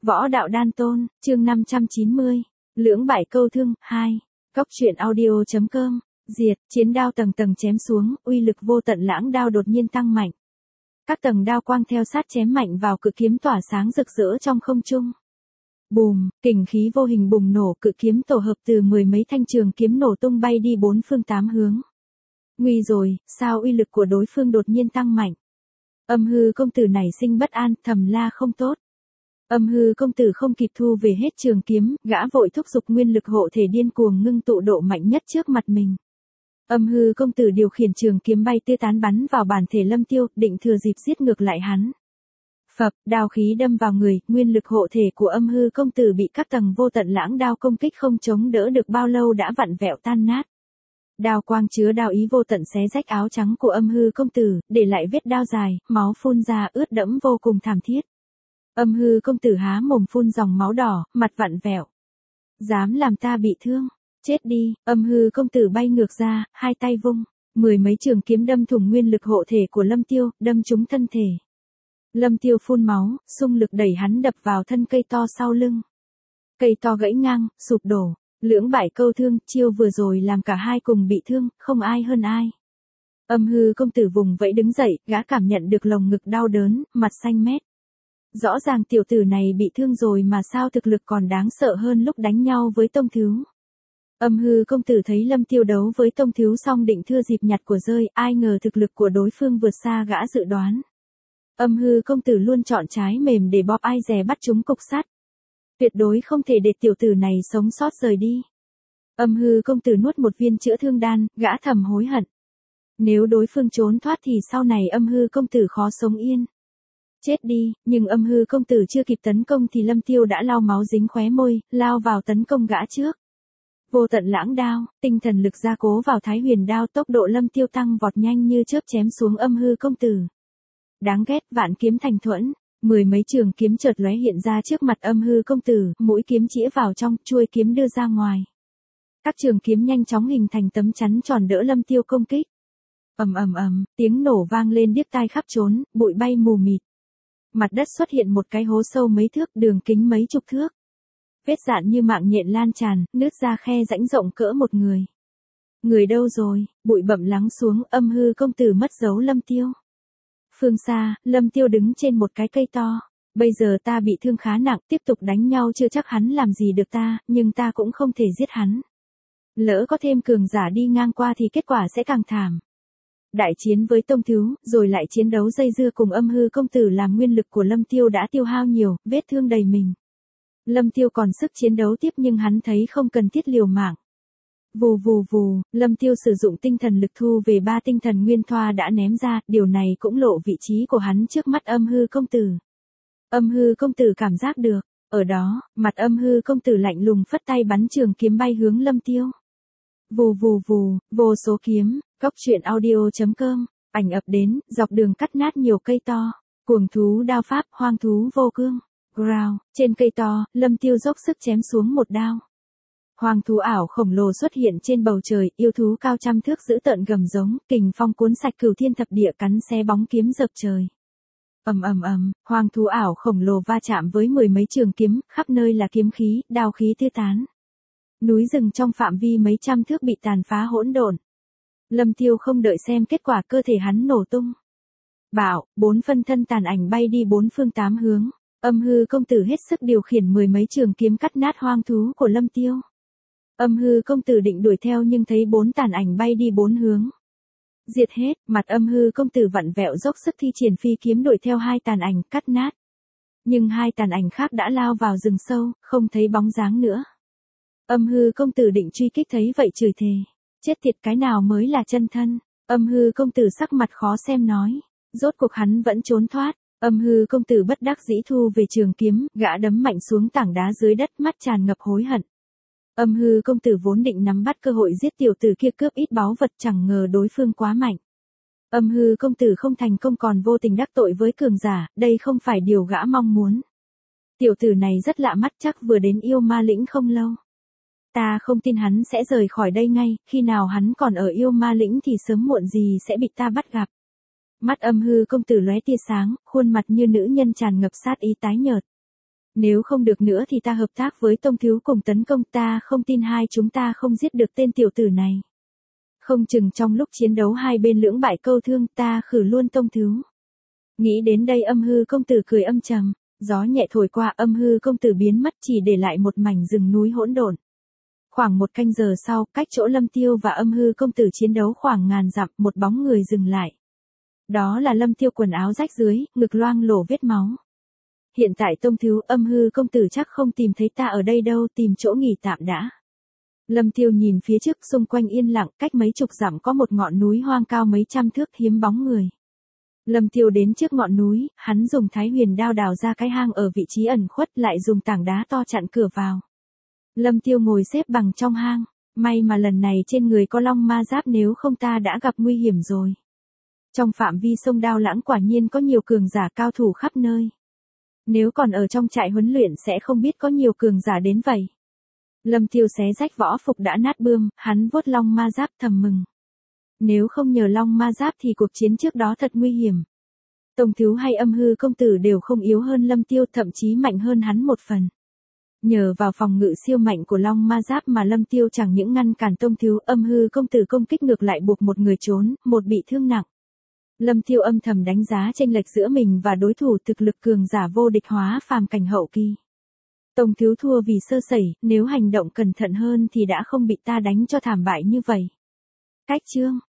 Võ đạo đan tôn, chương 590. Lưỡng bại câu thương, 2. Cóc truyện audio.com. Diệt, chiến đao tầng tầng chém xuống, uy lực vô tận lãng đao đột nhiên tăng mạnh. Các tầng đao quang theo sát chém mạnh vào cự kiếm tỏa sáng rực rỡ trong không trung. Bùm, kình khí vô hình bùng nổ, cự kiếm tổ hợp từ mười mấy thanh trường kiếm nổ tung bay đi bốn phương tám hướng. Nguy rồi, sao uy lực của đối phương đột nhiên tăng mạnh? Âm hư công tử nảy sinh bất an, thầm la không tốt. Âm hư công tử không kịp thu về hết trường kiếm, gã vội thúc giục nguyên lực hộ thể điên cuồng ngưng tụ độ mạnh nhất trước mặt mình. Âm hư công tử điều khiển trường kiếm bay tê tán bắn vào bản thể Lâm Tiêu, định thừa dịp giết ngược lại hắn. Phập, đao khí đâm vào người, nguyên lực hộ thể của âm hư công tử bị các tầng vô tận lãng đao công kích không chống đỡ được bao lâu đã vặn vẹo tan nát. Đao quang chứa đao ý vô tận xé rách áo trắng của âm hư công tử, để lại vết đao dài, máu phun ra ướt đẫm vô cùng thảm thiết. Âm hư công tử há mồm phun dòng máu đỏ, mặt vặn vẹo. Dám làm ta bị thương, chết đi, âm hư công tử bay ngược ra, hai tay vung, mười mấy trường kiếm đâm thủng nguyên lực hộ thể của Lâm Tiêu, đâm trúng thân thể. Lâm Tiêu phun máu, xung lực đẩy hắn đập vào thân cây to sau lưng. Cây to gãy ngang, sụp đổ, lưỡng bại câu thương, chiêu vừa rồi làm cả hai cùng bị thương, không ai hơn ai. Âm hư công tử vùng vẫy đứng dậy, gã cảm nhận được lồng ngực đau đớn, mặt xanh mét. Rõ ràng tiểu tử này bị thương rồi mà sao thực lực còn đáng sợ hơn lúc đánh nhau với Tông Thiếu. Âm hư công tử thấy Lâm Tiêu đấu với Tông Thiếu xong định thưa dịp nhặt của rơi, ai ngờ thực lực của đối phương vượt xa gã dự đoán. Âm hư công tử luôn chọn trái mềm để bóp ai dè bắt chúng cục sắt. Tuyệt đối không thể để tiểu tử này sống sót rời đi. Âm hư công tử nuốt một viên chữa thương đan, gã thầm hối hận. Nếu đối phương trốn thoát thì sau này âm hư công tử khó sống yên. Chết đi, nhưng âm hư công tử chưa kịp tấn công thì Lâm Tiêu đã lau máu dính khóe môi, lao vào tấn công gã trước. Vô tận lãng đao, tinh thần lực gia cố vào Thái Huyền đao, tốc độ Lâm Tiêu tăng vọt nhanh như chớp chém xuống âm hư công tử. Đáng ghét, vạn kiếm thành thuẫn, mười mấy trường kiếm chợt lóe hiện ra trước mặt âm hư công tử, mũi kiếm chĩa vào trong, chuôi kiếm đưa ra ngoài. Các trường kiếm nhanh chóng hình thành tấm chắn tròn đỡ Lâm Tiêu công kích. Ầm ầm ầm, tiếng nổ vang lên điếc tai khắp trốn, bụi bay mù mịt. Mặt đất xuất hiện một cái hố sâu mấy thước, đường kính mấy chục thước. Vết dạn như mạng nhện lan tràn, nứt ra khe rãnh rộng cỡ một người. Người đâu rồi? Bụi bặm lắng xuống, âm hư công tử mất dấu Lâm Tiêu. Phương xa, Lâm Tiêu đứng trên một cái cây to. Bây giờ ta bị thương khá nặng, tiếp tục đánh nhau chưa chắc hắn làm gì được ta, nhưng ta cũng không thể giết hắn. Lỡ có thêm cường giả đi ngang qua thì kết quả sẽ càng thảm. Đại chiến với Tông Thiếu, rồi lại chiến đấu dây dưa cùng âm hư công tử làm nguyên lực của Lâm Tiêu đã tiêu hao nhiều, vết thương đầy mình. Lâm Tiêu còn sức chiến đấu tiếp nhưng hắn thấy không cần thiết liều mạng. Vù vù vù, Lâm Tiêu sử dụng tinh thần lực thu về 3 tinh thần nguyên thoa đã ném ra, điều này cũng lộ vị trí của hắn trước mắt âm hư công tử. Âm hư công tử cảm giác được, ở đó, mặt âm hư công tử lạnh lùng phất tay bắn trường kiếm bay hướng Lâm Tiêu. Vù vù vù, vô số kiếm, cóc truyện audio.com, ảnh ập đến, dọc đường cắt nát nhiều cây to, cuồng thú đao pháp, hoang thú vô cương, growl, trên cây to, Lâm Tiêu dốc sức chém xuống một đao. Hoang thú ảo khổng lồ xuất hiện trên bầu trời, yêu thú cao trăm thước dữ tợn gầm giống, kình phong cuốn sạch cửu thiên thập địa cắn xé bóng kiếm dập trời. Ầm ầm ầm, hoang thú ảo khổng lồ va chạm với mười mấy trường kiếm, khắp nơi là kiếm khí, đao khí tứ tán. Núi rừng trong phạm vi mấy trăm thước bị tàn phá hỗn độn. Lâm Tiêu không đợi xem kết quả, cơ thể hắn nổ tung. Bạo, 4 phân thân tàn ảnh bay đi bốn phương tám hướng. Âm hư công tử hết sức điều khiển mười mấy trường kiếm cắt nát hoang thú của Lâm Tiêu. Âm hư công tử định đuổi theo nhưng thấy 4 tàn ảnh bay đi 4 hướng. Diệt hết, mặt âm hư công tử vặn vẹo dốc sức thi triển phi kiếm đuổi theo 2 tàn ảnh cắt nát. Nhưng 2 tàn ảnh khác đã lao vào rừng sâu, không thấy bóng dáng nữa. Âm hư công tử định truy kích thấy vậy chửi thề. Chết tiệt, cái nào mới là chân thân. Âm hư công tử sắc mặt khó xem nói. Rốt cuộc hắn vẫn trốn thoát. Âm hư công tử bất đắc dĩ thu về trường kiếm, gã đấm mạnh xuống tảng đá dưới đất, mắt tràn ngập hối hận. Âm hư công tử vốn định nắm bắt cơ hội giết tiểu tử kia cướp ít báu vật, chẳng ngờ đối phương quá mạnh. Âm hư công tử không thành công còn vô tình đắc tội với cường giả, đây không phải điều gã mong muốn. Tiểu tử này rất lạ mắt, chắc vừa đến yêu ma lĩnh không lâu. Ta không tin hắn sẽ rời khỏi đây ngay, khi nào hắn còn ở yêu ma lĩnh thì sớm muộn gì sẽ bị ta bắt gặp. Mắt âm hư công tử lóe tia sáng, khuôn mặt như nữ nhân tràn ngập sát ý tái nhợt. Nếu không được nữa thì ta hợp tác với Tông Thiếu cùng tấn công, ta không tin hai chúng ta không giết được tên tiểu tử này. Không chừng trong lúc chiến đấu hai bên lưỡng bại câu thương, ta khử luôn Tông Thiếu. Nghĩ đến đây Âm Hư công tử cười âm trầm, gió nhẹ thổi qua, Âm Hư công tử biến mất chỉ để lại một mảnh rừng núi hỗn độn. Khoảng một canh giờ sau, cách chỗ Lâm Tiêu và Âm Hư công tử chiến đấu khoảng ngàn dặm, một bóng người dừng lại. Đó là Lâm Tiêu, quần áo rách dưới, ngực loang lổ vết máu. Hiện tại Tông Thiếu, Âm Hư công tử chắc không tìm thấy ta ở đây đâu, tìm chỗ nghỉ tạm đã. Lâm Tiêu nhìn phía trước, xung quanh yên lặng, cách mấy chục dặm có một ngọn núi hoang cao mấy trăm thước, hiếm bóng người. Lâm Tiêu đến trước ngọn núi, hắn dùng Thái Huyền đao đào ra cái hang ở vị trí ẩn khuất, lại dùng tảng đá to chặn cửa vào. Lâm Tiêu ngồi xếp bằng trong hang, may mà lần này trên người có long ma giáp, nếu không ta đã gặp nguy hiểm rồi. Trong phạm vi sông Đao Lãng quả nhiên có nhiều cường giả cao thủ khắp nơi. Nếu còn ở trong trại huấn luyện sẽ không biết có nhiều cường giả đến vậy. Lâm Tiêu xé rách võ phục đã nát bươm, hắn vuốt long ma giáp thầm mừng. Nếu không nhờ long ma giáp thì cuộc chiến trước đó thật nguy hiểm. Tông Thiếu hay Âm Hư công tử đều không yếu hơn Lâm Tiêu, thậm chí mạnh hơn hắn một phần. Nhờ vào phòng ngự siêu mạnh của long ma giáp mà Lâm Tiêu chẳng những ngăn cản Tông Thiếu, Âm Hư công tử công kích ngược lại buộc một người trốn, một bị thương nặng. Lâm Tiêu âm thầm đánh giá chênh lệch giữa mình và đối thủ, thực lực cường giả vô địch hóa phàm cảnh hậu kỳ. Tông Thiếu thua vì sơ sẩy, nếu hành động cẩn thận hơn thì đã không bị ta đánh cho thảm bại như vậy. Cách chương